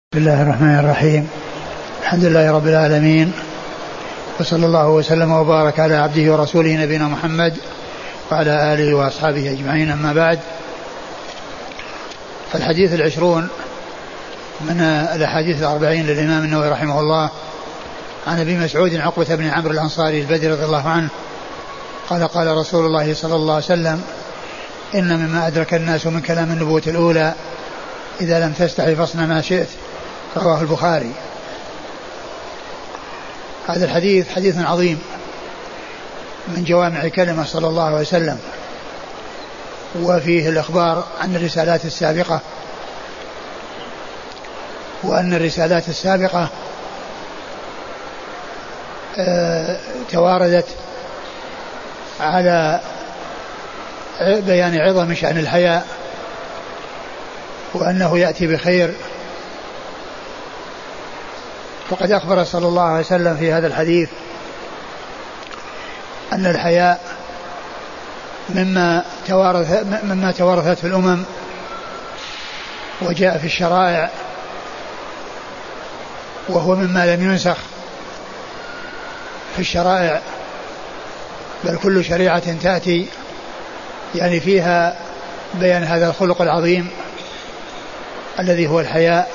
بسم الله الرحمن الرحيم. الحمد لله رب العالمين، وصلى الله وسلم وبارك على عبده ورسوله نبينا محمد وعلى آله وأصحابه أجمعين، أما بعد. فالحديث 20 من الأحاديث 40 للإمام النووي رحمه الله عن أبي مسعود عقبة بن عمرو الأنصاري البدري رضي الله عنه قال: قال رسول الله صلى الله عليه وسلم: إن مما أدرك الناس من كلام النبوة الأولى إذا لم تستحي فاصنع ما شئت. رواه البخاري. هذا الحديث حديث عظيم من جوامع كلمة صلى الله عليه وسلم، وفيه الإخبار عن الرسالات السابقة، وأن الرسالات السابقة تواردت على بيان عظم شأن الحياء، وأنه يأتي بخير. فقد أخبر صلى الله عليه وسلم في هذا الحديث أن الحياء مما توارثته الأمم وجاء في الشرائع، وهو مما لم ينسخ في الشرائع، بل كل شريعة تأتي يعني فيها بيان هذا الخلق العظيم الذي هو الحياء.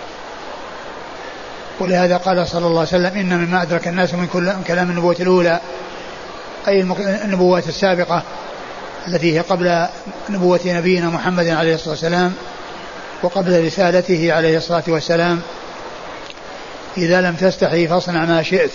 ولهذا قال صلى الله عليه وسلم: إن مما أدرك الناس من كلام النبوة الأولى، أي النبوات السابقة التي هي قبل نبوة نبينا محمد عليه الصلاة والسلام وقبل رسالته عليه الصلاة والسلام: إذا لم تستحي فاصنع ما شئت.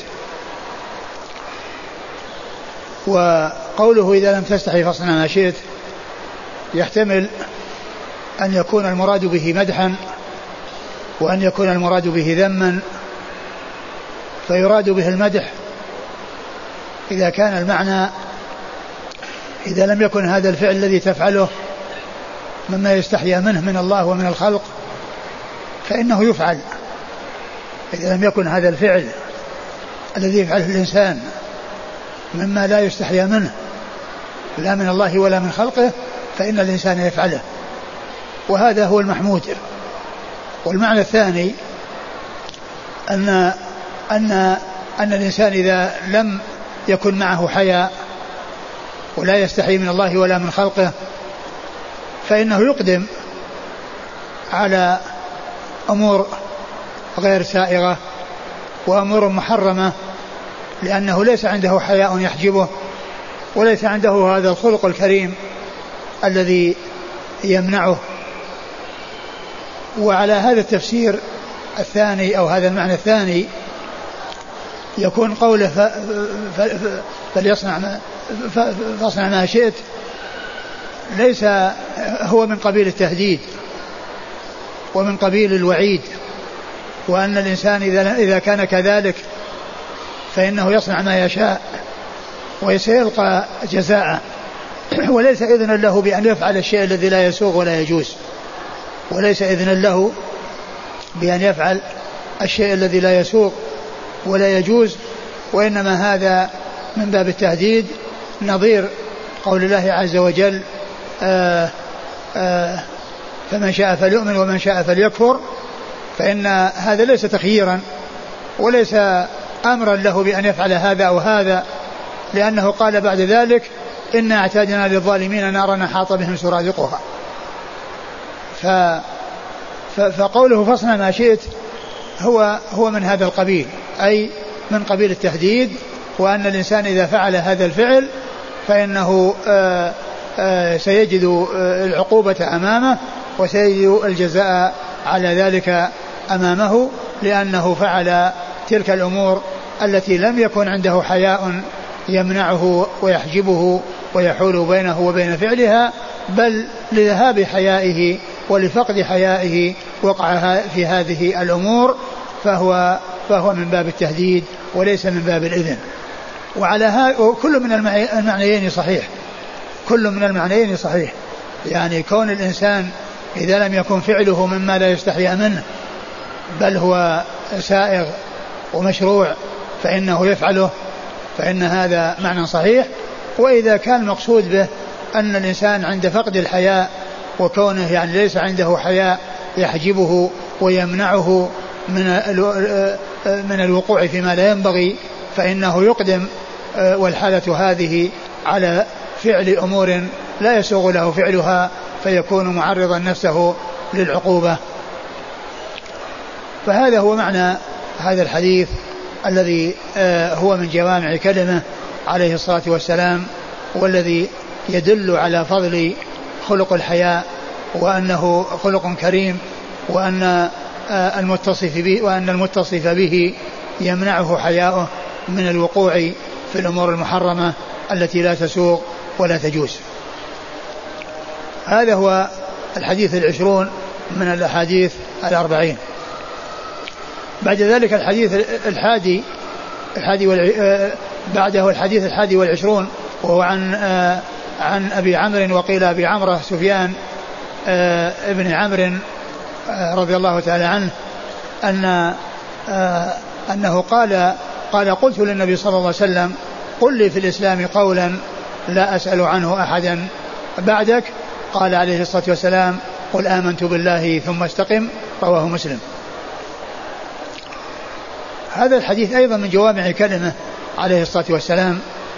وقوله إذا لم تستحي فاصنع ما شئت يحتمل أن يكون المراد به مدحا، وأن يكون المراد به ذما. فيراد به المدح إذا كان المعنى إذا لم يكن هذا الفعل الذي تفعله مما يستحيا منه من الله ومن الخلق فإنه يفعل. إذا لم يكن هذا الفعل الذي يفعله الإنسان مما لا يستحيا منه لا من الله ولا من خلقه فإن الإنسان يفعله، وهذا هو المحمود. والمعنى الثاني أن الإنسان إذا لم يكن معه حياء ولا يستحي من الله ولا من خلقه فإنه يقدم على أمور غير سائغة وأمور محرمة، لأنه ليس عنده حياء يحجبه، وليس عنده هذا الخلق الكريم الذي يمنعه. وعلى هذا التفسير الثاني أو هذا المعنى الثاني يكون قوله فاصنع ما شئت ليس هو من قبيل التهديد ومن قبيل الوعيد، وأن الإنسان إذا كان كذلك فإنه يصنع ما يشاء وسيلقى جزاءه، وليس إذن له بأن يفعل الشيء الذي لا يسوغ ولا يجوز، وليس إذن له بأن يفعل الشيء الذي لا يسوغ ولا يجوز، وإنما هذا من باب التهديد، نظير قول الله عز وجل: فمن شاء فليؤمن ومن شاء فليكفر. فإن هذا ليس تخييرا وليس أمرا له بأن يفعل هذا أو هذا، لأنه قال بعد ذلك: إنا اعتدنا للظالمين نارا أحاط بهم سرادقها. فقوله فاصنع ما شئت هو من هذا القبيل، أي من قبيل التهديد، وأن الإنسان إذا فعل هذا الفعل فإنه سيجد العقوبة أمامه وسيجد الجزاء على ذلك أمامه، لأنه فعل تلك الأمور التي لم يكن عنده حياء يمنعه ويحجبه ويحول بينه وبين فعلها، بل لذهاب حيائه ولفقد حيائه وقع في هذه الأمور، فهو من باب التهديد وليس من باب الإذن. وعلى كل من المعنيين صحيح، كل من المعنيين صحيح، يعني كون الإنسان إذا لم يكن فعله مما لا يستحيا منه بل هو سائغ ومشروع فإنه يفعله، فإن هذا معنى صحيح. وإذا كان المقصود به أن الإنسان عند فقد الحياء وكونه يعني ليس عنده حياء يحجبه ويمنعه من الوقوع فيما لا ينبغي فإنه يقدم والحالة هذه على فعل أمور لا يسوغ له فعلها فيكون معرضا نفسه للعقوبة. فهذا هو معنى هذا الحديث الذي هو من جوامع كلمه عليه الصلاة والسلام، والذي يدل على فضل خلق الحياء وأنه خلق كريم، وأن المتصف به يمنعه حياؤه من الوقوع في الأمور المحرمة التي لا تسوغ ولا تجوز. هذا هو الحديث 20 من الأحاديث 40. بعد ذلك الحديث بعده الحديث 21 وهو عن أبي عمرو وقيل أبي عمرو سفيان ابن عمرو رضي الله تعالى عنه أنه قال قلت للنبي صلى الله عليه وسلم قل لي في الإسلام قولا لا أسأل عنه أحدا بعدك. قال عليه الصلاة والسلام قل آمنت بالله ثم استقم. رواه مسلم. هذا الحديث أيضا من جوامع كلمه عليه الصلاة والسلام،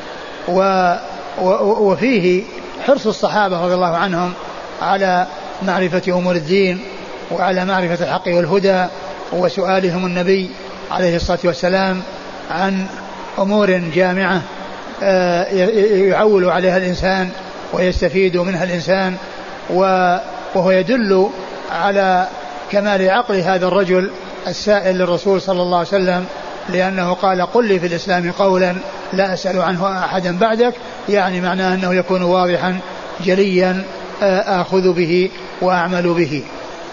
وفيه حرص الصحابة رضي الله عنهم على معرفة أمور الدين وعلى معرفة الحق والهدى، وسؤالهم النبي عليه الصلاة والسلام عن أمور جامعة يعول عليها الإنسان ويستفيد منها الإنسان، وهو يدل على كمال عقل هذا الرجل السائل للرسول صلى الله عليه وسلم، لأنه قال قل لي في الإسلام قولا لا أسأل عنه أحدا بعدك، يعني معناه أنه يكون واضحا جليا آخذ به وأعمل به.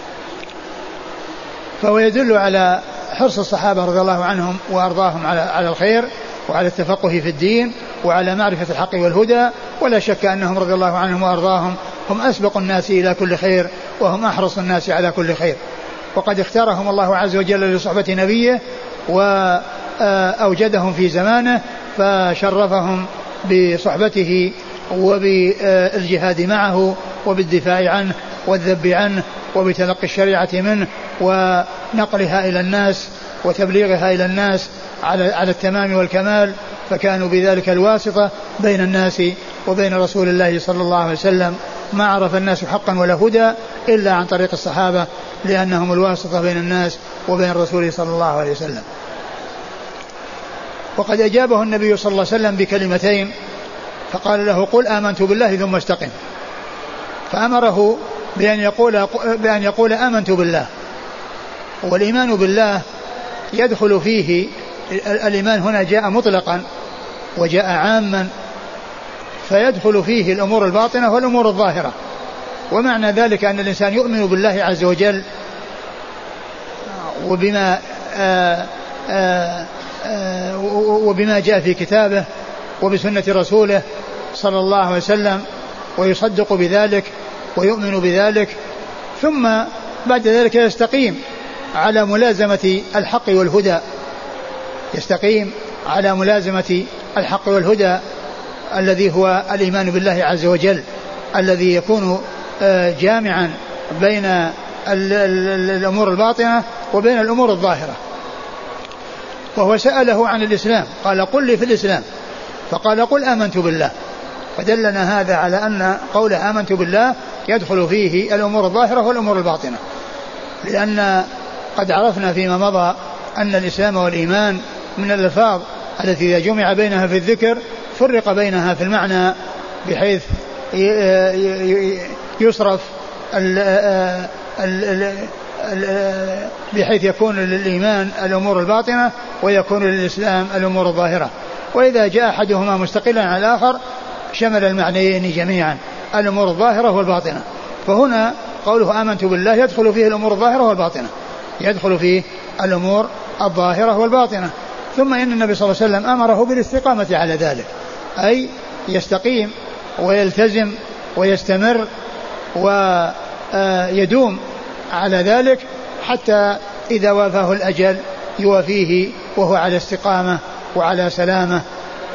فهو يدل على حرص الصحابة رضي الله عنهم وأرضاهم على الخير وعلى التفقه في الدين وعلى معرفة الحق والهدى، ولا شك أنهم رضي الله عنهم وأرضاهم هم أسبق الناس إلى كل خير وهم أحرص الناس على كل خير، وقد اختارهم الله عز وجل لصحبة نبيه وأوجدهم في زمانه فشرفهم بصحبته وبالجهاد معه وبالدفاع عنه والذب عنه وبتلقي الشريعة منه ونقلها إلى الناس وتبليغها إلى الناس على التمام والكمال، فكانوا بذلك الواسطة بين الناس وبين رسول الله صلى الله عليه وسلم. ما عرف الناس حقا ولا هدى إلا عن طريق الصحابة، لأنهم الواسطة بين الناس وبين الرسول صلى الله عليه وسلم. وقد أجابه النبي صلى الله عليه وسلم بكلمتين، فقال له قل آمنت بالله ثم استقم، فأمره بأن يقول آمنت بالله. والإيمان بالله يدخل فيه الإيمان هنا جاء مطلقا وجاء عاما، فيدخل فيه الأمور الباطنة والأمور الظاهرة. ومعنى ذلك أن الإنسان يؤمن بالله عز وجل وبما جاء في كتابه وبسنة رسوله صلى الله عليه وسلم، ويصدق بذلك ويؤمن بذلك، ثم بعد ذلك يستقيم على ملازمة الحق والهدى، يستقيم على ملازمة الحق والهدى الذي هو الإيمان بالله عز وجل، الذي يكون جامعا بين الأمور الباطنة وبين الأمور الظاهرة. وهو سأله عن الإسلام قال قل لي في الإسلام، فقال قل آمنت بالله، فدلنا هذا على أن قول آمنت بالله يدخل فيه الأمور الظاهرة والأمور الباطنة، لأن قد عرفنا فيما مضى أن الإسلام والإيمان من الألفاظ التي إذا جمع بينها في الذكر فرق بينها في المعنى، بحيث يصرف بحيث يكون للإيمان الأمور الباطنة ويكون للإسلام الأمور الظاهرة، وإذا جاء أحدهما مستقلا عن الآخر شمل المعنيين جميعا الأمور الظاهرة والباطنة. فهنا قوله آمنت بالله يدخل فيه الأمور الظاهرة والباطنة، يدخل فيه الأمور الظاهرة والباطنة. ثم إن النبي صلى الله عليه وسلم أمره بالاستقامة على ذلك، أي يستقيم ويلتزم ويستمر ويدوم على ذلك حتى إذا وافاه الأجل يوافيه وهو على استقامة وعلى سلامة.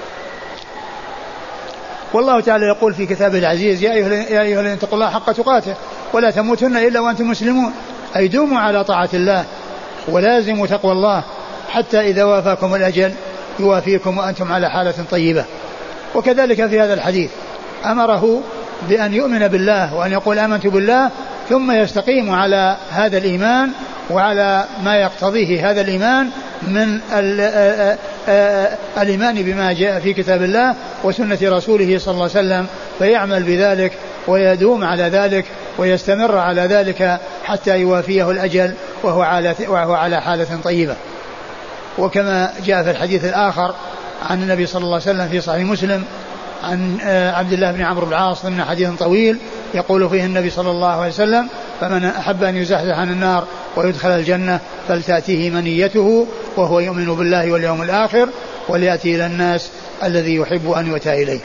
والله تعالى يقول في كتابه العزيز يا أيها الذين اتقوا الله حق تقاته ولا تموتن إلا وأنتم مسلمون. أي دوموا على طاعة الله ولازموا تقوى الله حتى إذا وافاكم الأجل يوافيكم وأنتم على حالة طيبة. وكذلك في هذا الحديث أمره بأن يؤمن بالله وأن يقول آمنت بالله ثم يستقيم على هذا الإيمان وعلى ما يقتضيه هذا الإيمان من الإيمان بما جاء في كتاب الله وسنة رسوله صلى الله عليه وسلم، فيعمل بذلك ويدوم على ذلك ويستمر على ذلك حتى يوافيه الأجل وهو على حالة طيبة. وكما جاء في الحديث الآخر عن النبي صلى الله عليه وسلم في صحيح مسلم عن عبد الله بن عمرو بن العاص من حديث طويل يقول فيه النبي صلى الله عليه وسلم: فمن أحب أن يزحزح عن النار ويدخل الجنة فلتأتيه منيته وهو يؤمن بالله واليوم الآخر وليأتي إلى الناس الذي يحب أن يؤتى إليه.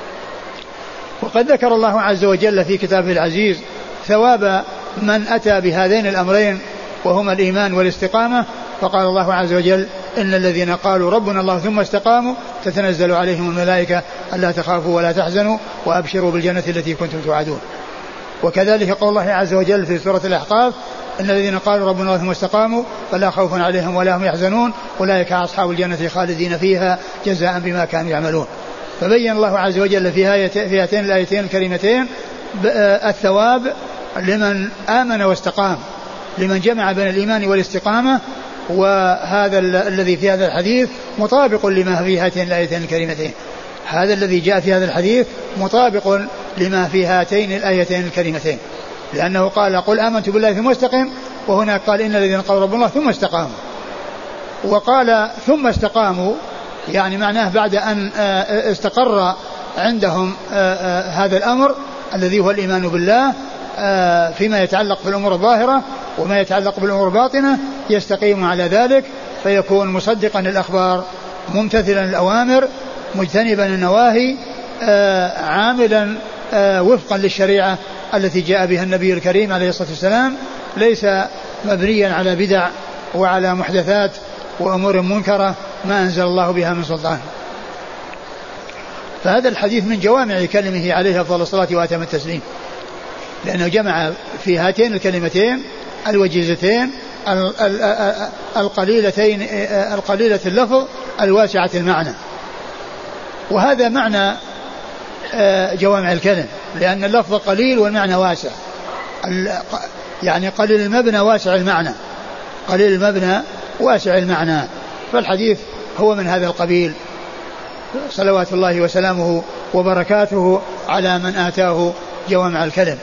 وقد ذكر الله عز وجل في كتابه العزيز ثواب من أتى بهذين الأمرين وهما الإيمان والاستقامة، فقال الله عز وجل: إن الذين قالوا ربنا الله ثم استقاموا تتنزل عليهم الملائكة ألا تخافوا ولا تحزنوا وأبشروا بالجنة التي كنتم توعدون. وكذلك قول الله عز وجل في سورة الأحقاف: إن الذين قالوا ربنا الله ثم استقاموا فلا خوف عليهم ولا هم يحزنون أولئك أصحاب الجنة خالدين فيها جزاء بما كانوا يعملون. فبين الله عز وجل في هاتين الآيتين الكريمتين الثواب لمن آمن واستقام، لمن جمع بين الإيمان والاستقامة، وهذا الذي في هذا الحديث مطابق لما في هاتين الآيتين الكريمتين. هذا الذي جاء في هذا الحديث مطابق لما في هاتين الآيتين الكريمتين، لأنه قال: قل آمنت بالله ثم استقم، وهنا قال: إن الذين قالوا ربنا الله ثم استقاموا. وقال ثم استقاموا يعني معناه بعد أن استقر عندهم هذا الأمر الذي هو الإيمان بالله فيما يتعلق بالأمور الظاهرة وما يتعلق بالأمور الباطنة، يستقيم على ذلك فيكون مصدقا الأخبار ممتثلا الأوامر مجتنبا النواهي عاملا وفقا للشريعة التي جاء بها النبي الكريم عليه الصلاة والسلام، ليس مبنيا على بدع وعلى محدثات وأمور منكرة ما أنزل الله بها من سلطان. فهذا الحديث من جوامع كلمه عليه أفضل الصلاة وأتم التسليم، لأنه جمع في هاتين الكلمتين الوجيزتين القليلتين القليلة اللفظ الواسعة المعنى. وهذا معنى جوامع الكلم، لأن اللفظ قليل والمعنى واسع، يعني قليل المبنى واسع المعنى، قليل المبنى واسع المعنى. فالحديث هو من هذا القبيل، صلوات الله وسلامه وبركاته على من آتاه جوامع الكلم.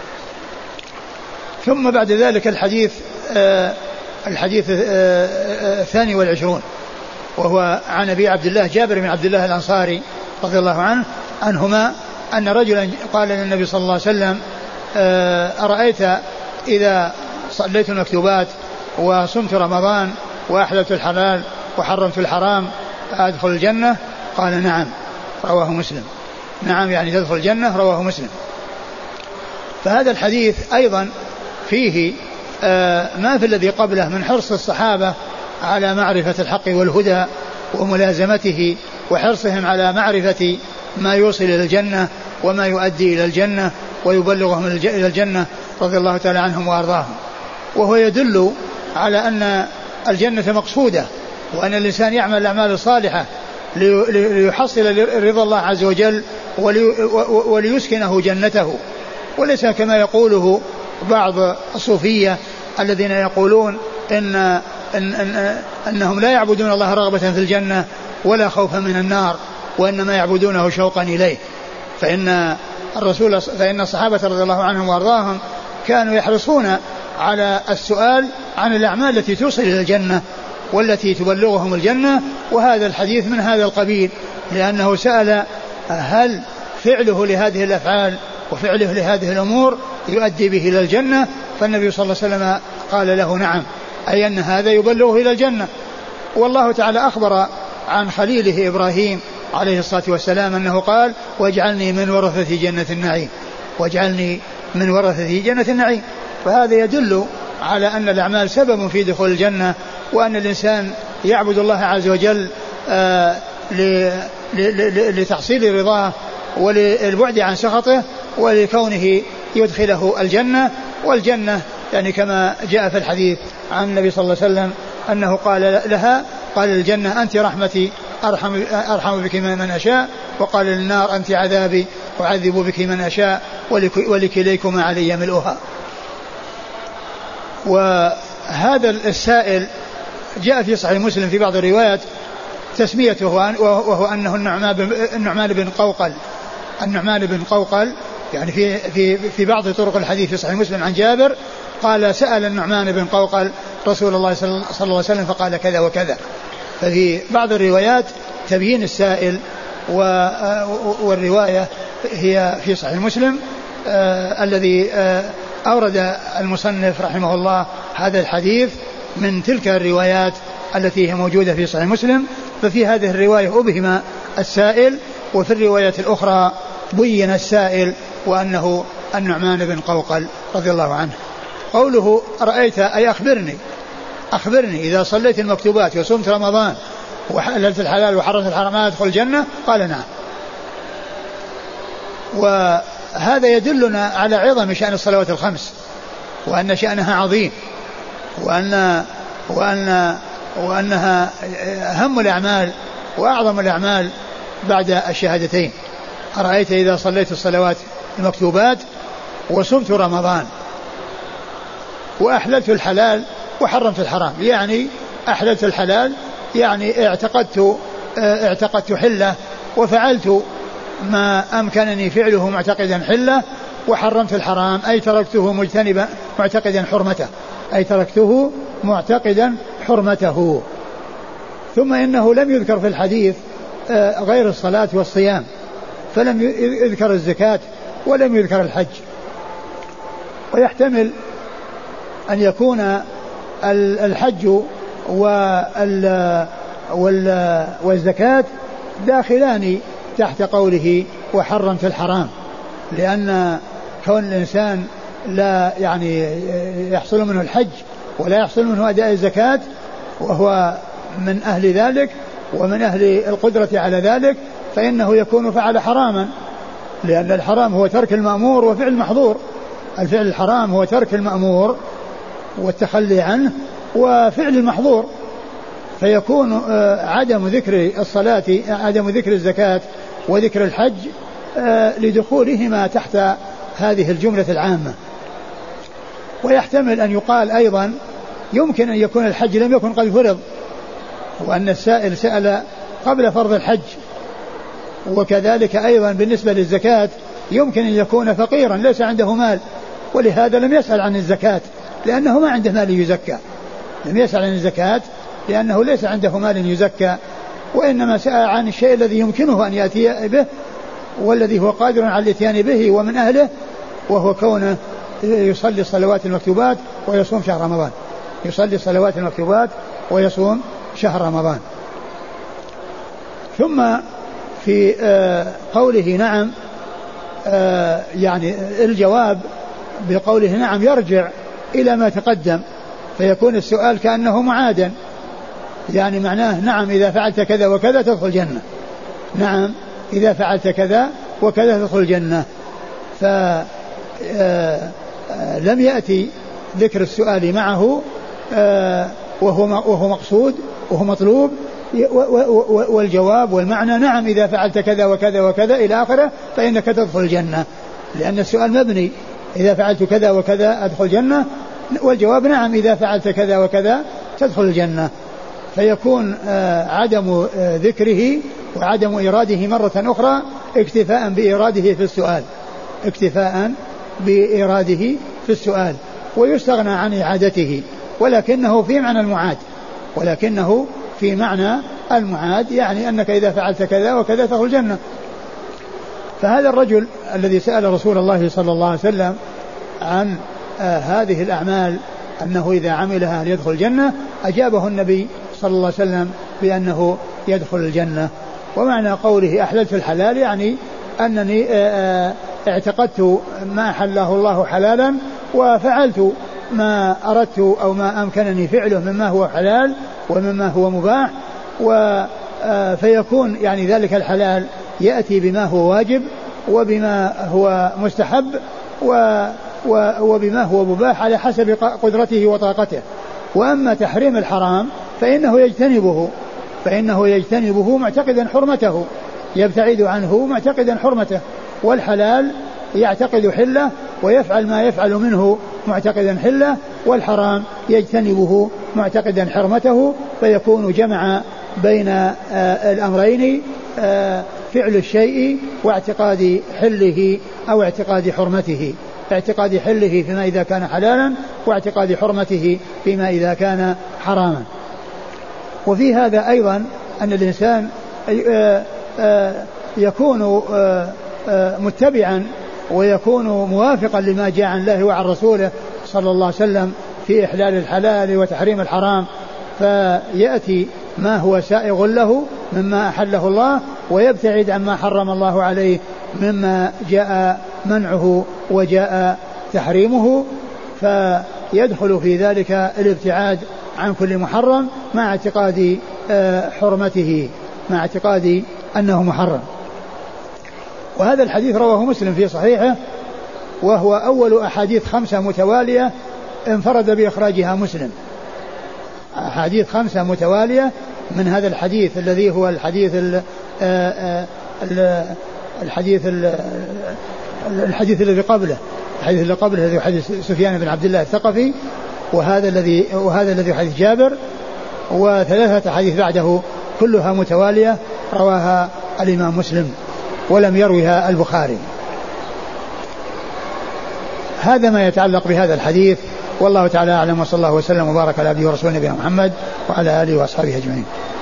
ثم بعد ذلك الحديث 22، وهو عن أبي عبد الله جابر بن عبد الله الأنصاري رضي الله عنهما أن رجلا قال للنبي صلى الله عليه وسلم: أرأيت إذا صليت المكتوبات وصمت رمضان وأحللت الحلال وحرمت الحرام أدخل الجنة؟ قال: نعم. رواه مسلم. نعم يعني تدخل الجنة، رواه مسلم. فهذا الحديث أيضا فيه ما في الذي قبله من حرص الصحابة على معرفة الحق والهدى وملازمته، وحرصهم على معرفة ما يوصل إلى الجنة وما يؤدي إلى الجنة ويبلغهم إلى الجنة رضي الله تعالى عنهم وأرضاهم. وهو يدل على أن الجنة مقصودة، وأن الإنسان يعمل الأعمال الصالحة ليحصل رضا الله عز وجل وليسكنه جنته، وليس كما يقوله بعض الصوفية الذين يقولون أنهم لا يعبدون الله رغبة في الجنة ولا خوفا من النار، وإنما يعبدونه شوقا إليه. فإن الصحابة رضي الله عنهم وأرضاهم كانوا يحرصون على السؤال عن الأعمال التي توصل إلى الجنة والتي تبلغهم الجنة، وهذا الحديث من هذا القبيل، لأنه سأل هل فعله لهذه الأفعال وفعله لهذه الأمور يؤدي به إلى الجنة؟ فالنبي صلى الله عليه وسلم قال له: نعم، أي أن هذا يبلغه إلى الجنة. والله تعالى أخبر عن خليله إبراهيم عليه الصلاة والسلام أنه قال: واجعلني من ورثة جنة النعيم، واجعلني من ورثة جنة النعيم. فهذا يدل على أن الأعمال سبب في دخول الجنة، وأن الإنسان يعبد الله عز وجل لتحصيل رضاه وللبعد عن سخطه ولكونه يدخله الجنة. والجنة يعني كما جاء في الحديث عن النبي صلى الله عليه وسلم أنه قال لها قال الجنة أنت رحمتي أرحم بك من أشاء، وقال للنار أنت عذابي أعذب بك من أشاء ولكليكما علي ملؤها. وهذا السائل جاء في صحيح مسلم في بعض الروايات تسميته وهو أنه النعمان بن قوقل يعني في بعض طرق الحديث في صحيح مسلم عن جابر قال سأل النعمان بن قوقل رسول الله صلى الله عليه وسلم فقال كذا وكذا. ففي بعض الروايات تبيين السائل والرواية هي في صحيح مسلم الذي أورد المصنف رحمه الله هذا الحديث من تلك الروايات التي هي موجودة في صحيح مسلم. ففي هذه الرواية أبهم السائل، وفي الرواية الأخرى بين السائل وأنه النعمان بن قوقل رضي الله عنه. قوله رأيت أي أخبرني إذا صليت المكتوبات وصمت رمضان وحللت الحلال وحرمت الحرام أدخل الجنة؟ قال نعم. وهذا يدلنا على عظم شأن الصلوات الخمس وأن شأنها عظيم وأنها أهم الأعمال وأعظم الأعمال بعد الشهادتين. أرأيت إذا صليت الصلوات المكتوبات وصمت رمضان وأحللت الحلال وحرمت الحرام، يعني أحللت الحلال يعني اعتقدت حلة وفعلت ما أمكنني فعله معتقدا حلة، وحرمت الحرام أي تركته معتقدا حرمته. ثم إنه لم يذكر في الحديث غير الصلاة والصيام، فلم يذكر الزكاة ولم يذكر الحج. ويحتمل أن يكون الحج والزكاة داخلان تحت قوله وحرمت الحرام، لأن كون الإنسان لا يعني يحصل منه الحج ولا يحصل منه أداء الزكاة وهو من أهل ذلك ومن أهل القدرة على ذلك، فإنه يكون فعل حراما، لأن الحرام هو ترك المأمور وفعل المحظور. الفعل الحرام هو ترك المأمور والتخلي عنه وفعل المحظور، فيكون عدم ذكر الصلاة عدم ذكر الزكاة وذكر الحج لدخولهما تحت هذه الجملة العامة. ويحتمل أن يقال أيضا يمكن أن يكون الحج لم يكن قد فرض، وأن السائل سأل قبل فرض الحج. وكذلك أيضا بالنسبة للزكاة يمكن أن يكون فقيرا ليس عنده مال، ولهذا لم يسأل عن الزكاة لأنه ما عنده مال يزكى. لم يسأل عن الزكاة لأنه ليس عنده مال يزكى، وإنما سأل عن الشيء الذي يمكنه أن يأتي به والذي هو قادر على الاتيان به ومن أهله، وهو كونه يصلي الصلوات المكتوبات ويصوم شهر رمضان. يصلي الصلوات المكتوبات ويصوم شهر رمضان. ثم في قوله نعم يعني الجواب بقوله نعم يرجع إلى ما تقدم، فيكون السؤال كأنه معادا، يعني معناه نعم إذا فعلت كذا وكذا تدخل الجنة، نعم إذا فعلت كذا وكذا تدخل الجنة. فلم يأتي ذكر السؤال معه وهو مقصود وهو مطلوب، والجواب والمعنى نعم إذا فعلت كذا وكذا وكذا إلى آخره فإنك تدخل الجنة، لأن السؤال مبني إذا فعلت كذا وكذا أدخل الجنة، والجواب نعم إذا فعلت كذا وكذا تدخل الجنة. فيكون عدم ذكره وعدم إراده مرة أخرى اكتفاء بإراده في السؤال ويستغنى عن إعادته، ولكنه في معنى المعاد يعني أنك إذا فعلت كذا وكذا تدخل الجنة. فهذا الرجل الذي سأل رسول الله صلى الله عليه وسلم عن هذه الأعمال أنه إذا عملها هل يدخل الجنة، أجابه النبي صلى الله عليه وسلم بأنه يدخل الجنة. ومعنى قوله أحللت الحلال يعني أنني اعتقدت ما أحله الله حلالا وفعلت ما أردت أو ما أمكنني فعله مما هو حلال ومما هو مباح، فيكون يعني ذلك الحلال يأتي بما هو واجب وبما هو مستحب وبما هو مباح على حسب قدرته وطاقته. وأما تحريم الحرام فإنه يجتنبه معتقدا حرمته، يبتعد عنه معتقدا حرمته، والحلال يعتقد حله ويفعل ما يفعل منه معتقدا حله، والحرام يجتنبه معتقدا حرمته، فيكون جمع بين الأمرين، فعل الشيء واعتقاد حله أو اعتقاد حرمته، اعتقاد حله فيما إذا كان حلالا واعتقاد حرمته فيما إذا كان حراما. وفي هذا أيضا أن الإنسان يكون متبعا ويكون موافقا لما جاء عن الله وعن رسوله صلى الله عليه وسلم في إحلال الحلال وتحريم الحرام، فيأتي ما هو سائغ له مما أحله الله ويبتعد عما حرم الله عليه مما جاء منعه وجاء تحريمه، فيدخل في ذلك الابتعاد عن كل محرم مع اعتقاد حرمته، مع اعتقاد أنه محرم. وهذا الحديث رواه مسلم في صحيحه، وهو أول أحاديث 5 متوالية انفرد بإخراجها مسلم، أحاديث 5 متوالية من هذا الحديث الذي هو الحديث الذي قبله، الحديث الذي قبله الذي حديث سفيان بن عبد الله الثقفي، وهذا الذي حديث جابر، و3 أحاديث بعده كلها متوالية رواها الإمام مسلم ولم يروها البخاري. هذا ما يتعلق بهذا الحديث، والله تعالى أعلم، وصلى الله وسلم وبارك على عبده ورسوله نبينا محمد وعلى آله وأصحابه أجمعين.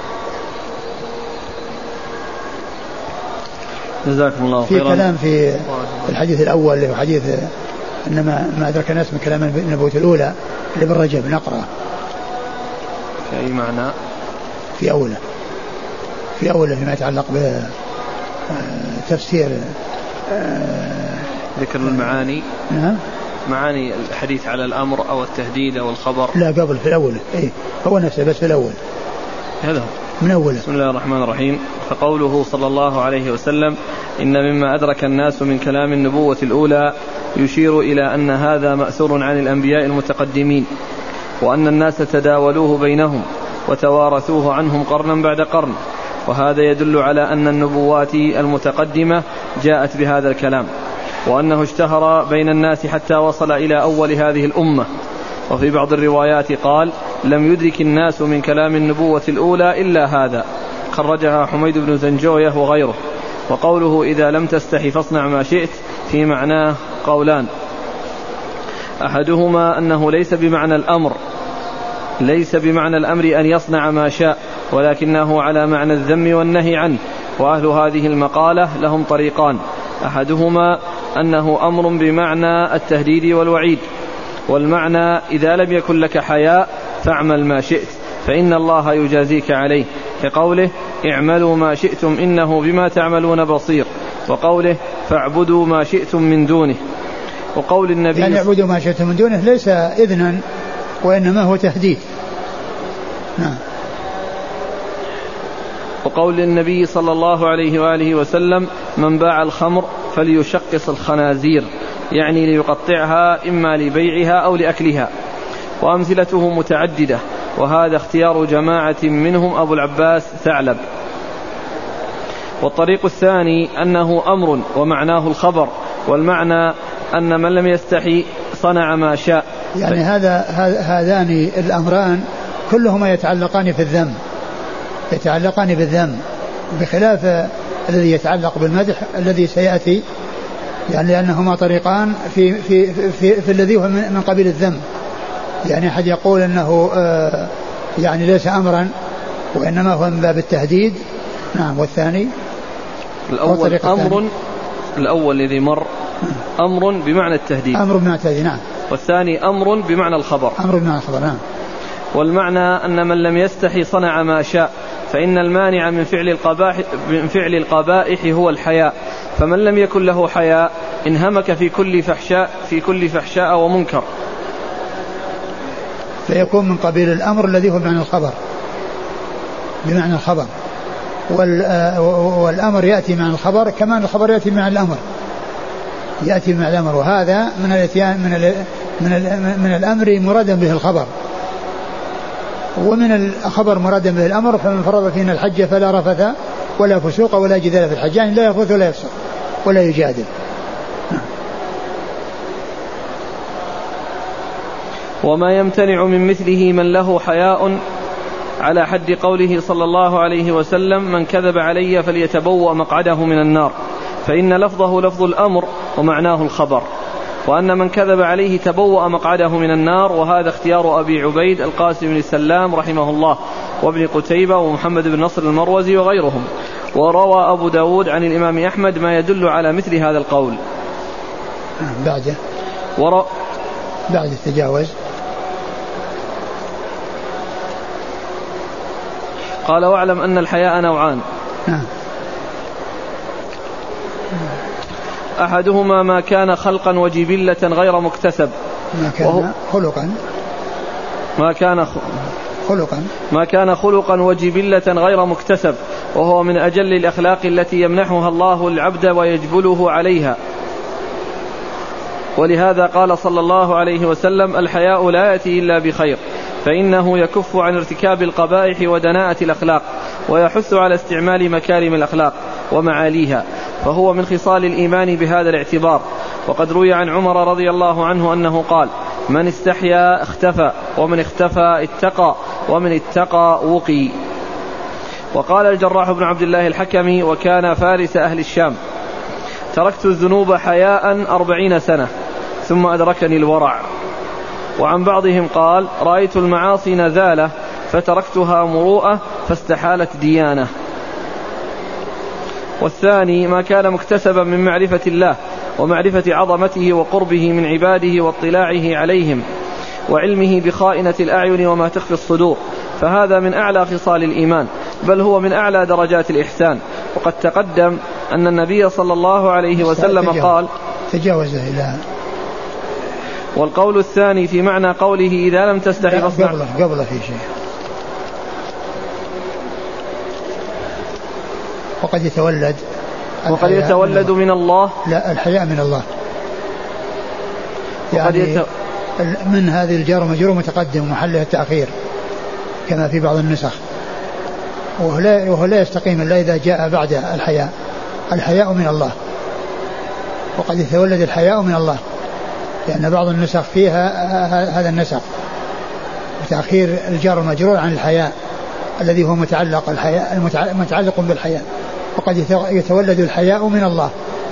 جزاكم الله خيرا. في كلام في الحديث الأول اللي هو حديث إنما ما أدرك الناس من كلام النبوة الأولى لابن رجب، نقرأ في أي معنى؟ في أوله فيما يتعلق بتفسير ذكر المعاني. نعم، معاني الحديث على الأمر أو التهديد أو الخبر. لا، قبل في الأول، هو نفسه بس في الأول، هذا من أوله. بسم الله الرحمن الرحيم. فقوله صلى الله عليه وسلم إن مما أدرك الناس من كلام النبوة الأولى يشير إلى أن هذا مأثور عن الأنبياء المتقدمين، وأن الناس تداولوه بينهم وتوارثوه عنهم قرنا بعد قرن، وهذا يدل على أن النبوات المتقدمة جاءت بهذا الكلام، وأنه اشتهر بين الناس حتى وصل إلى أول هذه الأمة. وفي بعض الروايات قال لم يدرك الناس من كلام النبوة الأولى إلا هذا، خرجها حميد بن زنجوية وغيره. وقوله إذا لم تستحي فاصنع ما شئت في معناه قولان، أحدهما أنه ليس بمعنى الأمر أن يصنع ما شاء، ولكنه على معنى الذم والنهي عنه. وأهل هذه المقالة لهم طريقان، أحدهما أنه أمر بمعنى التهديد والوعيد، والمعنى إذا لم يكن لك حياء فاعمل ما شئت فإن الله يجازيك عليه، كقوله اعملوا ما شئتم إنه بما تعملون بصير، وقوله فاعبدوا ما شئتم من دونه. وقول النبي يعني اعبدوا ما شئتم من دونه ليس إذنا وإنما هو تهديد. نعم. وقول النبي صلى الله عليه وآله وسلم من باع الخمر فليشقص الخنازير، يعني ليقطعها إما لبيعها أو لأكلها. وأمثلته متعددة، وهذا اختيار جماعة منهم أبو العباس ثعلب. والطريق الثاني أنه أمر ومعناه الخبر، والمعنى أن من لم يستحي صنع ما شاء. يعني هذان الأمران كلهما يتعلقان في الذم، يتعلقان بالذم، بخلاف الذي يتعلق بالمدح الذي سيأتي، يعني لأنهما طريقان في الذي هو من قبيل الذم. يعني أحد يقول أنه يعني ليس أمرا وإنما هو من باب التهديد. نعم. والثاني الأول أمر، الأول الذي مر أمر بمعنى التهديد، أمر بمعنى التهديد. نعم. والثاني أمر بمعنى الخبر، أمر بمعنى الخبر. نعم. والمعنى أن من لم يستحي صنع ما شاء، فإن المانع من فعل القبائح هو الحياء، فمن لم يكن له حياء انهمك في كل فحشاء ومنكر، فيكون من قبيل الأمر الذي هو بمعنى الخبر، بمعنى الخبر. والأمر يأتي مع الخبر كما الخبر يأتي مع الأمر. يأتي بمعنى الأمر، وهذا من الاتيان من الأمر مرادا به الخبر، ومن الخبر مرادا به الأمر. فمن فرض فينا الحج فلا رفث ولا فسوق ولا جدال في الحج، يعني لا يرفث ولا يفسق ولا يجادل. وما يمتنع من مثله من له حياء على حد قوله صلى الله عليه وسلم: من كذب علي فليتبوأ مقعده من النار، فإن لفظه لفظ الأمر ومعناه الخبر، وأن من كذب عليه تبوأ مقعده من النار. وهذا اختيار أبي عبيد القاسم بن سلام رحمه الله وابن قتيبة ومحمد بن نصر المروزي وغيرهم. وروى أبو داود عن الإمام أحمد ما يدل على مثل هذا القول. بعد التجاوز قال: واعلم أن الحياء نوعان، أحدهما ما كان خلقا وجبلة غير مكتسب، ما كان خلقا وجبلة غير مكتسب، وهو من أجل الأخلاق التي يمنحها الله العبد ويجبله عليها. ولهذا قال صلى الله عليه وسلم: الحياء لا يأتي إلا بخير، فإنه يكف عن ارتكاب القبائح ودناءة الأخلاق، ويحث على استعمال مكارم الأخلاق ومعاليها، فهو من خصال الإيمان بهذا الاعتبار. وقد روي عن عمر رضي الله عنه أنه قال: من استحيا اختفى، ومن اختفى اتقى، ومن اتقى وقي. وقال الجراح بن عبد الله الحكمي، وكان فارس أهل الشام: تركت الذنوب حياء 40 سنة ثم أدركني الورع. وعن بعضهم قال: رأيت المعاصي نزالة فتركتها مروءة فاستحالت ديانة. والثاني ما كان مكتسبا من معرفة الله ومعرفة عظمته وقربه من عباده واطلاعه عليهم وعلمه بخائنة الأعين وما تخفي الصدور، فهذا من أعلى خصال الإيمان، بل هو من أعلى درجات الإحسان. وقد تقدم أن النبي صلى الله عليه وسلم قال: تجاوز إلى. والقول الثاني في معنى قوله: إذا لم تستحي فاصنع. قبل في شيء. وقد يتولد من الله. لا، الحياء من الله، يعني من هذه الجار مجرور متقدم محله التأخير كما في بعض النسخ، وهو لا يستقيم إلا إذا جاء بعد الحياء من الله. وقد يتولد الحياء من الله، لأن بعض النسخ فيها هذا النسخ وتأخير الجار المجرور عن الحياء الذي هو متعلق بالحياء. وقد يتولد الحياء من الله.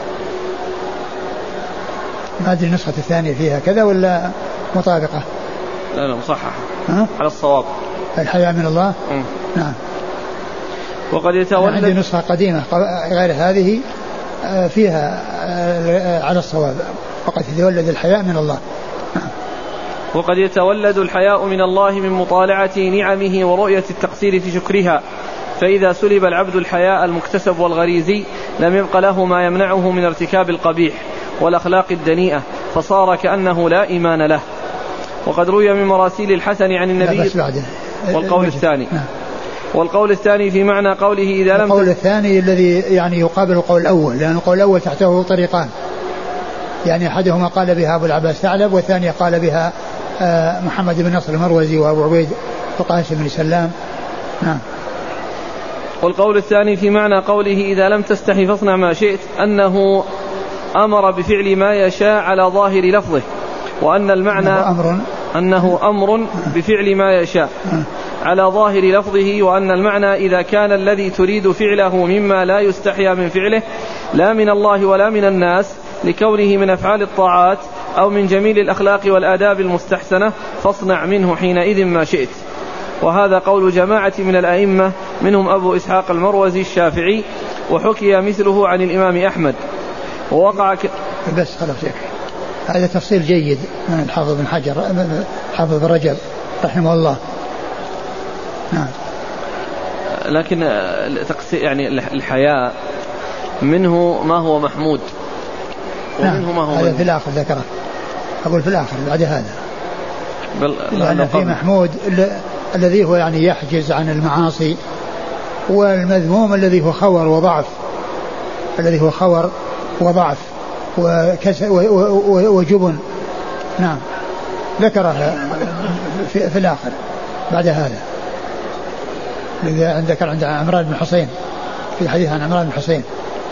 ما أدري النسخة الثانية فيها كذا ولا مطابقة؟ لا مصحح على الصواب. الحياء من الله. نعم. وقد يتولد. عندي نسخة قديمة غير هذه فيها على الصواب. وقد يتولد الحياء من الله. وقد يتولد الحياء من الله من مطالعة نعمه ورؤية التقصير في شكرها، فإذا سلب العبد الحياء المكتسب والغريزي لم يبق له ما يمنعه من ارتكاب القبيح والأخلاق الدنيئة، فصار كأنه لا إيمان له. وقد روي من مراسيل الحسن عن النبي. والقول الثاني في معنى قوله: إذا لم. القول الثاني الذي يعني يقابل القول الأول، لأن القول الأول تحته طريقان، يعني أحدهما قال بها أبو العباس ثعلب، والثانية قال بها محمد بن نصر المروزي وأبو عبيد القاسم بن سلام. نعم. والقول الثاني في معنى قوله: إذا لم تستحي فاصنع ما شئت، أنه أمر بفعل ما يشاء على ظاهر لفظه، وأن المعنى أنه أمر بفعل ما يشاء على ظاهر لفظه، وأن المعنى إذا كان الذي تريد فعله مما لا يستحيا من فعله لا من الله ولا من الناس لكونه من أفعال الطاعات أو من جميل الأخلاق والآداب المستحسنة، فاصنع منه حينئذ ما شئت. وهذا قول جماعة من الأئمة منهم أبو إسحاق المروزي الشافعي، وحكي مثله عن الإمام أحمد. ووقع بس خلاص يكفي. هذا تفصيل جيد من الحافظ بن حجر، حافظ رجب رحمه الله. نعم. لكن يعني الحياء منه ما هو محمود ومنه ما هو هذا في الآخر ذكره، أقول في الآخر بعد هذا. لأن في محمود الذي هو يعني يحجز عن المعاصي، والمذموم الذي هو خور وضعف، وجبن. نعم ذكرها في الآخر بعد هذا. إذا ذكر عند عمران بن حسين في حديث عن عمران بن حسين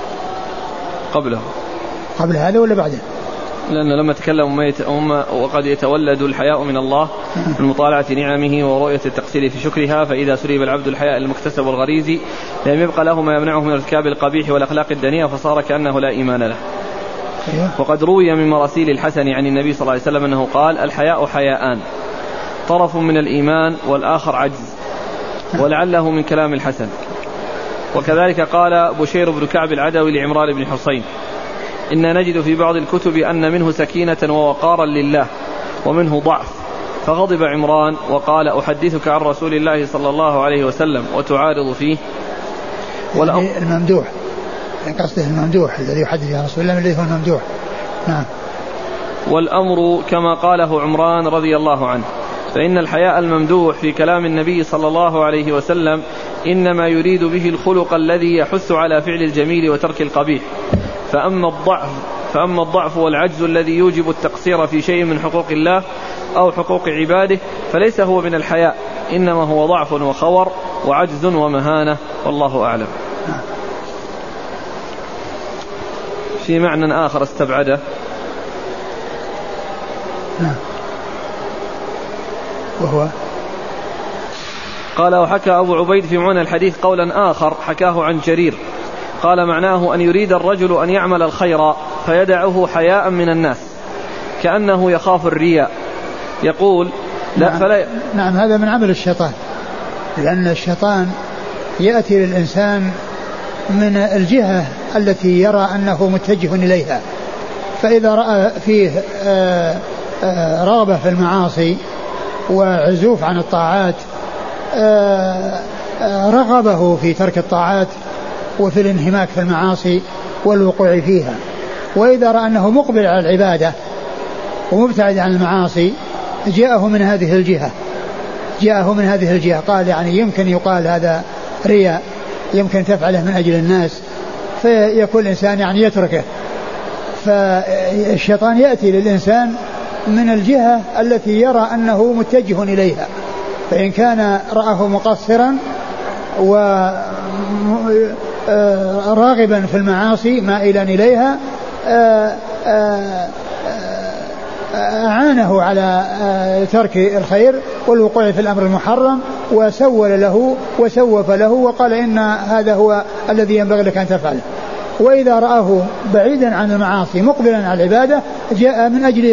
قبل هذا ولا بعده؟ لأنه لما تكلم وقد يتولد الحياء من الله من مطالعة نعمه ورؤية التقصير في شكرها، فإذا سلب العبد الحياء المكتسب والغريزي لم يبقى له ما يمنعه من ارتكاب القبيح والأخلاق الدنيئة، فصار كأنه لا إيمان له. وقد روي من مراسيل الحسن عن النبي صلى الله عليه وسلم أنه قال: الحياء حياءان، طرف من الإيمان والآخر عجز، ولعله من كلام الحسن. وكذلك قال بشير بن كعب العدوي لعمران بن حسين: إن نجد في بعض الكتب أن منه سكينة ووقارا لله ومنه ضعف. فغضب عمران وقال: أحدثك عن رسول الله صلى الله عليه وسلم وتعارض فيه. يعني الممدوح، قصده الممدوح الذي يحدث عن رسول الله الذي هو الممدوح. نعم. والأمر كما قاله عمران رضي الله عنه، فإن الحياء الممدوح في كلام النبي صلى الله عليه وسلم إنما يريد به الخلق الذي يحث على فعل الجميل وترك القبيح. فأما الضعف والعجز الذي يوجب التقصير في شيء من حقوق الله أو حقوق عباده فليس هو من الحياء، إنما هو ضعف وخور وعجز ومهانة، والله أعلم. في معنى آخر استبعده. وهو قال: وحكى أبو عبيد في معنى الحديث قولا آخر حكاه عن جرير، قال: معناه أن يريد الرجل أن يعمل الخير فيدعه حياء من الناس كأنه يخاف الرياء، يقول: لا فلا. نعم هذا من عمل الشيطان، لأن الشيطان يأتي للإنسان من الجهة التي يرى أنه متجه إليها، فإذا رأى فيه رغبة في المعاصي وعزوف عن الطاعات رغبه في ترك الطاعات وفي الانهماك في المعاصي والوقوع فيها. وإذا رأى أنه مقبل على العبادة ومبتعد عن المعاصي جاءه من هذه الجهة، قال يعني يمكن يقال هذا رياء، يمكن تفعله من أجل الناس، فيكون الإنسان يعني يتركه. فالشيطان يأتي للإنسان من الجهة التي يرى أنه متجه إليها، فإن كان رآه مقصرا وراغبا في المعاصي مائلا إليها أعانه على ترك الخير والوقوع في الأمر المحرم وسول له وسوف له وقال إن هذا هو الذي ينبغي لك أن تفعله. وإذا رآه بعيدا عن المعاصي مقبلا على العبادة جاء من أجل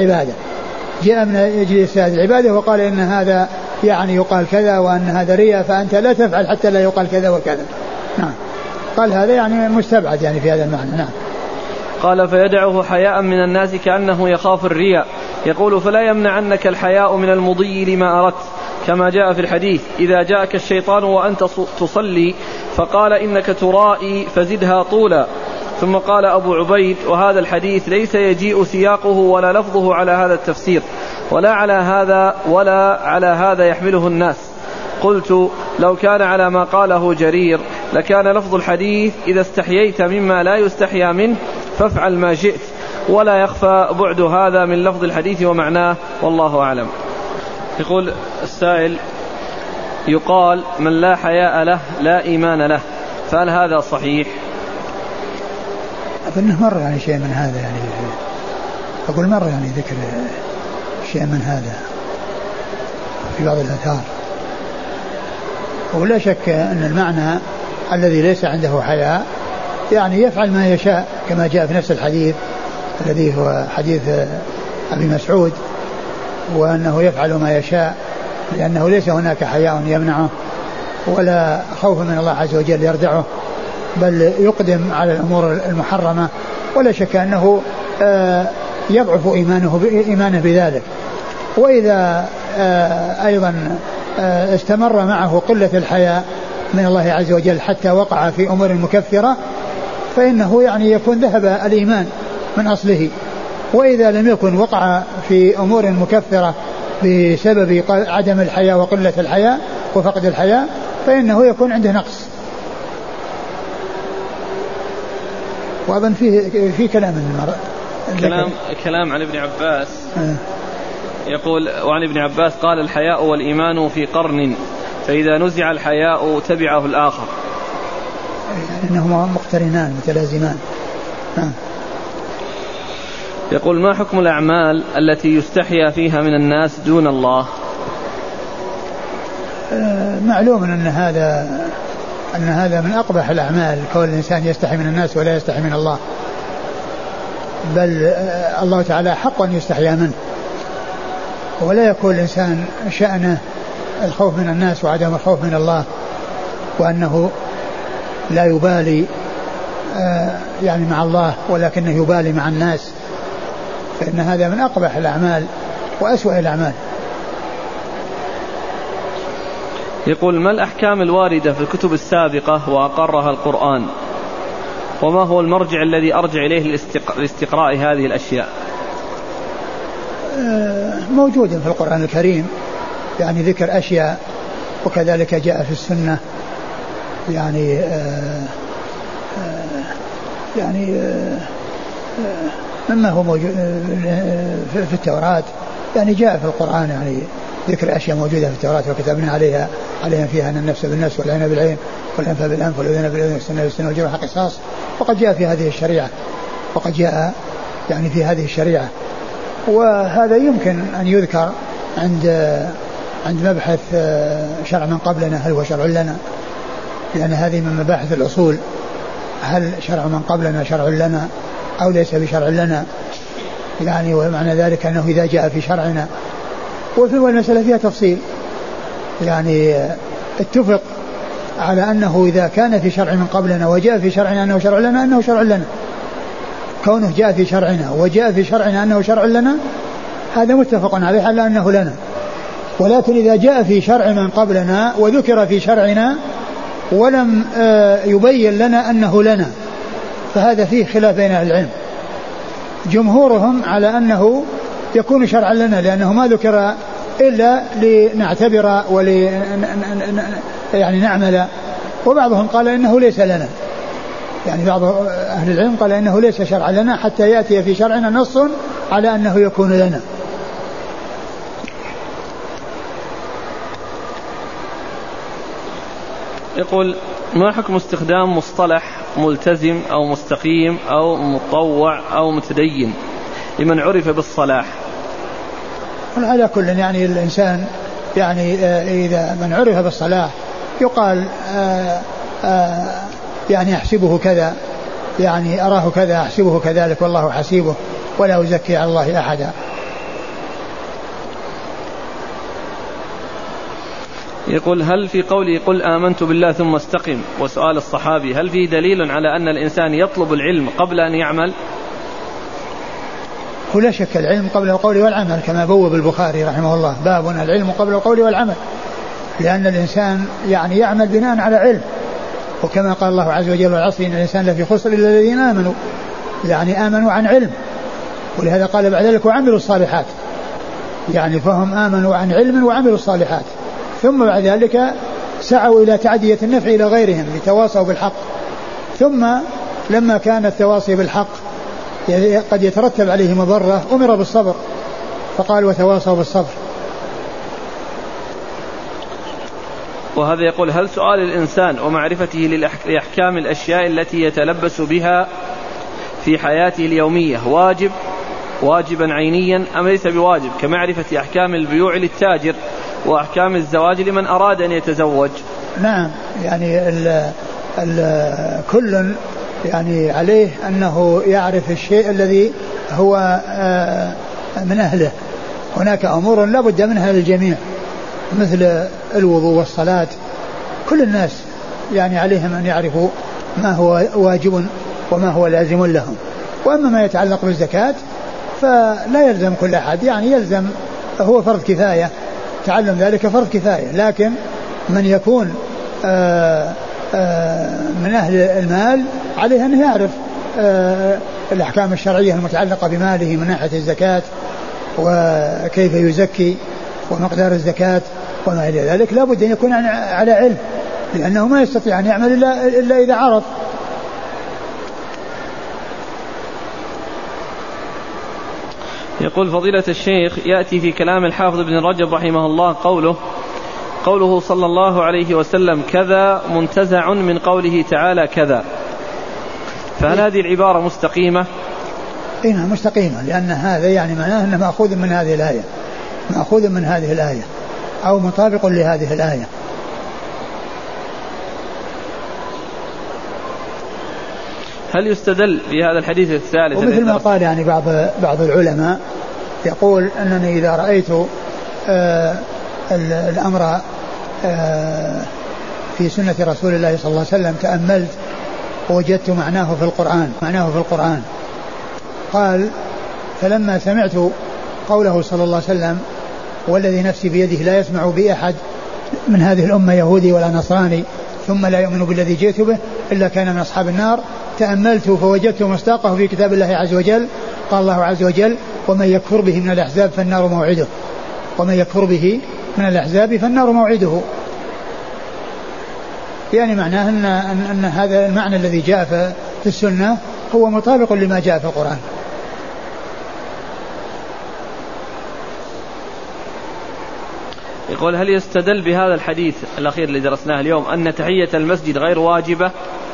إفساد العبادة وقال إن هذا يعني يقال كذا وأن هذا رياء فأنت لا تفعل حتى لا يقال كذا وكذا. نعم. قال هذا يعني مستبعد يعني في هذا المعنى. نعم. قال: فيدعه حياء من الناس كأنه يخاف الرياء، يقول: فلا يمنعنك الحياء من المضي لما أردت، كما جاء في الحديث: إذا جاءك الشيطان وأنت تصلي فقال إنك ترائي فزدها طولا. ثم قال أبو عبيد: وهذا الحديث ليس يجيء سياقه ولا لفظه على هذا التفسير ولا على هذا يحمله الناس. قلت: لو كان على ما قاله جرير لكان لفظ الحديث: إذا استحييت مما لا يستحيا منه فافعل ما شئت، ولا يخفى بعد هذا من لفظ الحديث ومعناه، والله أعلم. يقول السائل: يقال من لا حياء له لا إيمان له، فهل هذا صحيح؟ أظنه مر يعني شيء من هذا، يعني أقول مر يعني ذكر شيء من هذا في بعض الآثار. ولا شك أن المعنى الذي ليس عنده حياء يعني يفعل ما يشاء، كما جاء في نفس الحديث الذي هو حديث أبي مسعود، وأنه يفعل ما يشاء لأنه ليس هناك حياء يمنعه ولا خوف من الله عز وجل يردعه، بل يقدم على الأمور المحرمة. ولا شك أنه يضعف إيمانه بذلك. وإذا أيضا استمر معه قلة الحياء من الله عز وجل حتى وقع في أمور مكفرة فإنه يعني يكون ذهب الإيمان من أصله. وإذا لم يكن وقع في أمور مكفرة بسبب عدم الحياء وقلة الحياء وفقد الحياء فإنه يكون عنده نقص. وأظن في كلام عن ابن عباس. يقول: وعن ابن عباس قال: الحياء والإيمان في قرن، فإذا نزع الحياء تبعه الآخر. يعني إنهما مقترنان متلازمان. يقول: ما حكم الأعمال التي يستحيا فيها من الناس دون الله؟ معلوم أن هذا من أقبح الأعمال، كون الإنسان يستحي من الناس ولا يستحي من الله، بل الله تعالى حق أن يستحيا منه، ولا يكون الإنسان شأنه الخوف من الناس وعدم الخوف من الله، وأنه لا يبالي يعني مع الله ولكنه يبالي مع الناس، فإن هذا من أقبح الأعمال وأسوأ الأعمال. يقول: ما الأحكام الواردة في الكتب السابقة وأقرها القرآن؟ وما هو المرجع الذي أرجع إليه لاستقراء هذه الأشياء؟ موجود في القرآن الكريم، يعني ذكر أشياء، وكذلك جاء في السنة، يعني مما هو موجود في التوراة، يعني جاء في القرآن، يعني ذكر أشياء موجودة في التوراة وكتبنا عليها فيها أن النفس بالنفس والعين بالعين والأنف بالأنف والأذن بالأذن والسن بالسن والجرح قصاص، وقد جاء في هذه الشريعة، وقد جاء يعني في هذه الشريعة. وهذا يمكن أن يذكر عند مبحث شرع من قبلنا هل هو شرع لنا، لأن هذه من مباحث الأصول، هل شرع من قبلنا شرع لنا أو ليس بشرع لنا، يعني ومعنى ذلك أنه إذا جاء في شرعنا، والمسألة فيها تفصيل، يعني اتفق على أنه إذا كان في شرع من قبلنا وجاء في شرعنا أنه شرع لنا أنه شرع لنا، كونه جاء في شرعنا وجاء في شرعنا أنه شرع لنا هذا متفق عليه على أنه لنا. ولكن إذا جاء في شرع من قبلنا وذكر في شرعنا ولم يبين لنا أنه لنا، فهذا فيه خلاف بين أهل العلم. جمهورهم على أنه يكون شرعا لنا لأنه ما ذكر إلا لنعتبر يعني نعمل، وبعضهم قال إنه ليس لنا، يعني بعض أهل العلم قال إنه ليس شرعا لنا حتى يأتي في شرعنا نص على أنه يكون لنا. يقول: ما حكم استخدام مصطلح ملتزم أو مستقيم أو مطوع أو متدين لمن عرف بالصلاح؟ على كل يعني الإنسان يعني إذا من عرف بالصلاح يقال يعني أحسبه كذا، يعني أراه كذا أحسبه كذلك والله حسيبه ولا أزكي على الله أحدا. يقول: هل في قوله قل آمنت بالله ثم استقم وسؤال الصحابي هل فيه دليل على أن الإنسان يطلب العلم قبل أن يعمل؟ ولا شك العلم قبل القول والعمل، كما بوب البخاري رحمه الله باب العلم قبل القول والعمل، لأن الإنسان يعني يعمل بناء على علم، وكما قال الله عز وجل والعصر إن الإنسان لفي خسر إلا الذين آمنوا، يعني آمنوا عن علم، ولهذا قال بعد ذلك وعملوا الصالحات، يعني فهم آمنوا عن علم وعملوا الصالحات، ثم بعد ذلك سعوا إلى تعدية النفع إلى غيرهم لتواصوا بالحق، ثم لما كان التواصي بالحق قد يترتب عليه مضرة أمر بالصبر فقال وتواصوا بالصبر. وهذا يقول: هل سؤال الإنسان ومعرفته لأحكام الأشياء التي يتلبس بها في حياته اليومية واجبا عينيا أم ليس بواجب كمعرفة أحكام البيوع للتاجر وأحكام الزواج لمن أراد أن يتزوج؟ نعم، يعني كل يعني عليه أنه يعرف الشيء الذي هو من أهله. هناك أمور لا بد منها للجميع مثل الوضوء والصلاة، كل الناس يعني عليهم أن يعرفوا ما هو واجب وما هو لازم لهم. وأما ما يتعلق بالزكاة فلا يلزم كل أحد، يعني يلزم هو فرض كفاية، تعلم ذلك فرض كفاية، لكن من يكون من أهل المال عليه أن يعرف الأحكام الشرعية المتعلقة بماله من ناحية الزكاة وكيف يزكي ومقدار الزكاة وما إلى ذلك، لا بد أن يكون على علم، لأنه ما يستطيع أن يعمل إلا إذا عرف. يقول فضيلة الشيخ: يأتي في كلام الحافظ ابن رجب رحمه الله قوله صلى الله عليه وسلم كذا منتزع من قوله تعالى كذا، فهل هذه العبارة مستقيمة؟ إنها مستقيمة، لأن هذا يعني معناه أنه مأخوذ من هذه الآية، مأخوذ من هذه الآية أو مطابق لهذه الآية. هل يستدل بهذا الحديث الثالث؟ ومثل ما قال يعني بعض العلماء يقول أنني إذا رأيت الأمر في سنة رسول الله صلى الله عليه وسلم تأملت ووجدت معناه في القرآن. قال: فلما سمعت قوله صلى الله عليه وسلم: والذي نفسي بيده لا يسمع بي أحد من هذه الأمة يهودي ولا نصراني ثم لا يؤمن بالذي جئت به إلا كان من أصحاب النار، تأملت فوجدت مصداقه في كتاب الله عز وجل. قال الله عز وجل: ومن يكفر به من الأحزاب فالنار موعده، ومن يكفر به من الأحزاب فالنار موعده. يعني معناه أن هذا المعنى الذي جاء في السنة هو مطابق لما جاء في القرآن. يقول: هل يستدل بهذا الحديث الأخير اللي درسناه اليوم أن تحية المسجد غير واجبة؟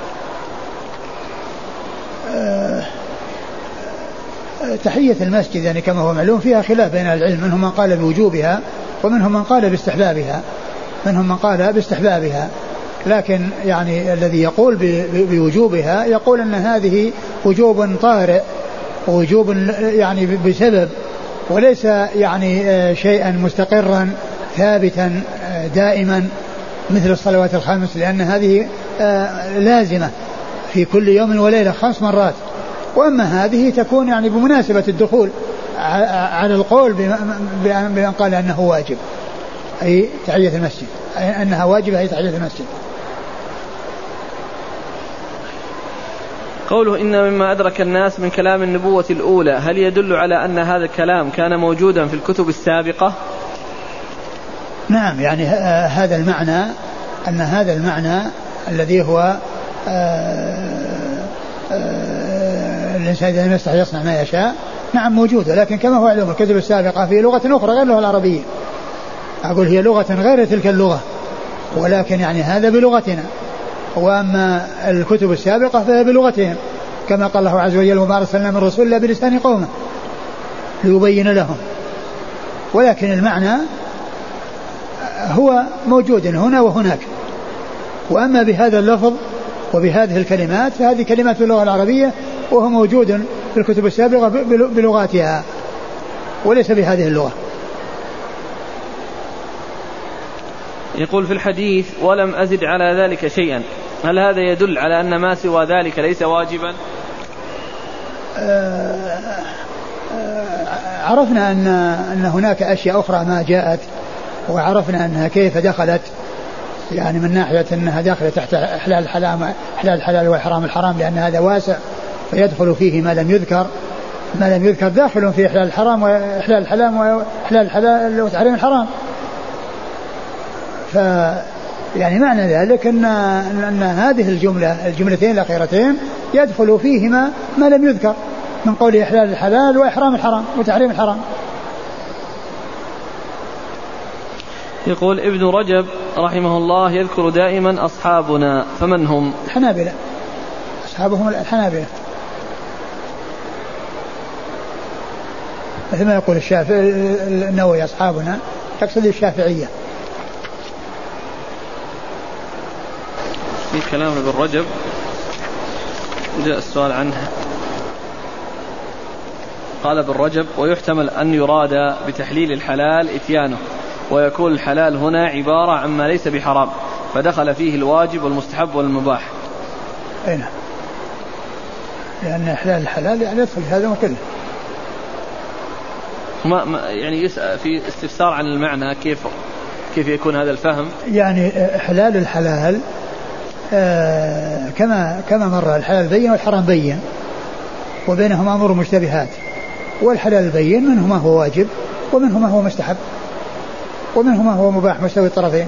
تحية المسجد يعني كما هو معلوم فيها خلاف بين العلم، منهم من قال بوجوبها ومنهم من قال باستحبابها، لكن يعني الذي يقول بوجوبها يقول أن هذه وجوب طارئ ووجوب يعني بسبب، وليس يعني شيئا مستقرا ثابتا دائما مثل الصلوات الخمس، لأن هذه لازمة في كل يوم وليلة 5 مرات. وأما هذه تكون يعني بمناسبة الدخول على القول بأن قال أنه واجب، أي تحية المسجد، أنها واجبة أي تحية المسجد. قوله إن مما أدرك الناس من كلام النبوة الأولى، هل يدل على أن هذا الكلام كان موجودا في الكتب السابقة؟ نعم، يعني هذا المعنى، أن هذا المعنى الذي هو الإنسان إذا لم يستطع يصنع ما يشاء، نعم موجود، لكن كما هو علم الكتب السابقة في لغة أخرى غير اللغة العربية. أقول هي لغة غير تلك اللغة، ولكن يعني هذا بلغتنا، وأما الكتب السابقة فهي بلغتهم، كما قال الله عز وجل: وما أرسلنا من رسول إلا بلسان قومه ليبين لهم. ولكن المعنى هو موجود هنا وهناك. وأما بهذا اللفظ وبهذه الكلمات فهذه كلمات في اللغة العربية، وهو موجود في الكتب السابقة بلغاتها وليس بهذه اللغة. يقول في الحديث: ولم أزد على ذلك شيئا، هل هذا يدل على أن ما سوى ذلك ليس واجبا؟ عرفنا أن هناك أشياء أخرى ما جاءت، وعرفنا أنها كيف دخلت، يعني من ناحية أنها داخلة تحت إحلال الحلال وإحرام الحرام، لأن هذا واسع فيدخل فيه ما لم يذكر داخل في إحلال الحرام وإحلال الحلال وإحلال الحلال وتحريم الحرام. يعني معنى ذلك أن هذه الجملتين الأخيرتين يدخل فيهما ما لم يذكر من قول إحلال الحلال وإحرام الحرام وتحريم الحرام. يقول ابن رجب رحمه الله: يذكر دائما أصحابنا، فمن هم؟ الحنابلة، أصحابهم الحنابلة، مثل ما يقول النووي أصحابنا، يقصد الشافعية. في كلام ابن رجب جاء السؤال عنه، قال ابن رجب: ويحتمل أن يراد بتحليل الحلال إتيانه، ويكون الحلال هنا عبارة عما ليس بحرام، فدخل فيه الواجب والمستحب والمباح. أين؟ لأن إحلال الحلال يعني يدخل في هذا كله. يعني يسأل في استفسار عن المعنى، كيف يكون هذا الفهم؟ يعني إحلال الحلال كما مر، الحلال بين والحرام بين، وبينهما أمور مشتبهات، والحلال بين منه ما هو واجب ومنه ما هو مستحب ومنه ما هو مباح مستوي الطرفين.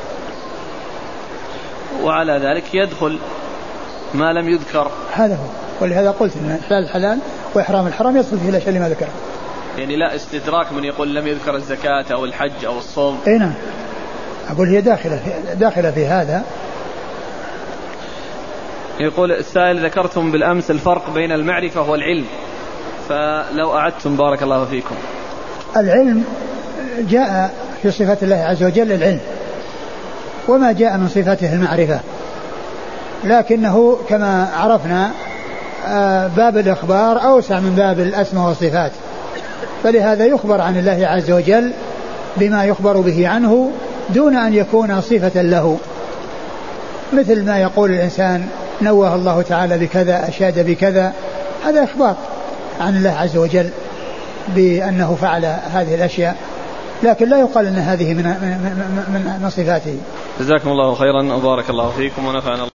وعلى ذلك يدخل ما لم يذكر، هذا هو، ولهذا قلت ان إحلال الحلال وإحرام الحرام يدخل فيه الأشياء اللي ما ذكرها. يعني لا استدراك من يقول لم يذكر الزكاة أو الحج أو الصوم. أي نعم، أقول هي داخلة في هذا. يقول السائل ذكرتم بالأمس الفرق بين المعرفة والعلم، فلو أعدتم بارك الله فيكم. العلم جاء في صفات الله عز وجل العلم، وما جاء من صفاته المعرفة، لكنه كما عرفنا باب الإخبار أوسع من باب الأسماء والصفات، فلهذا يخبر عن الله عز وجل بما يخبر به عنه دون أن يكون صفة له، مثل ما يقول الإنسان نوه الله تعالى بكذا، أشاد بكذا، هذا إخبار عن الله عز وجل بأنه فعل هذه الأشياء، لكن لا يقال أن هذه من صفاته. جزاكم الله خيرا وبارك الله فيكم ونفعنا.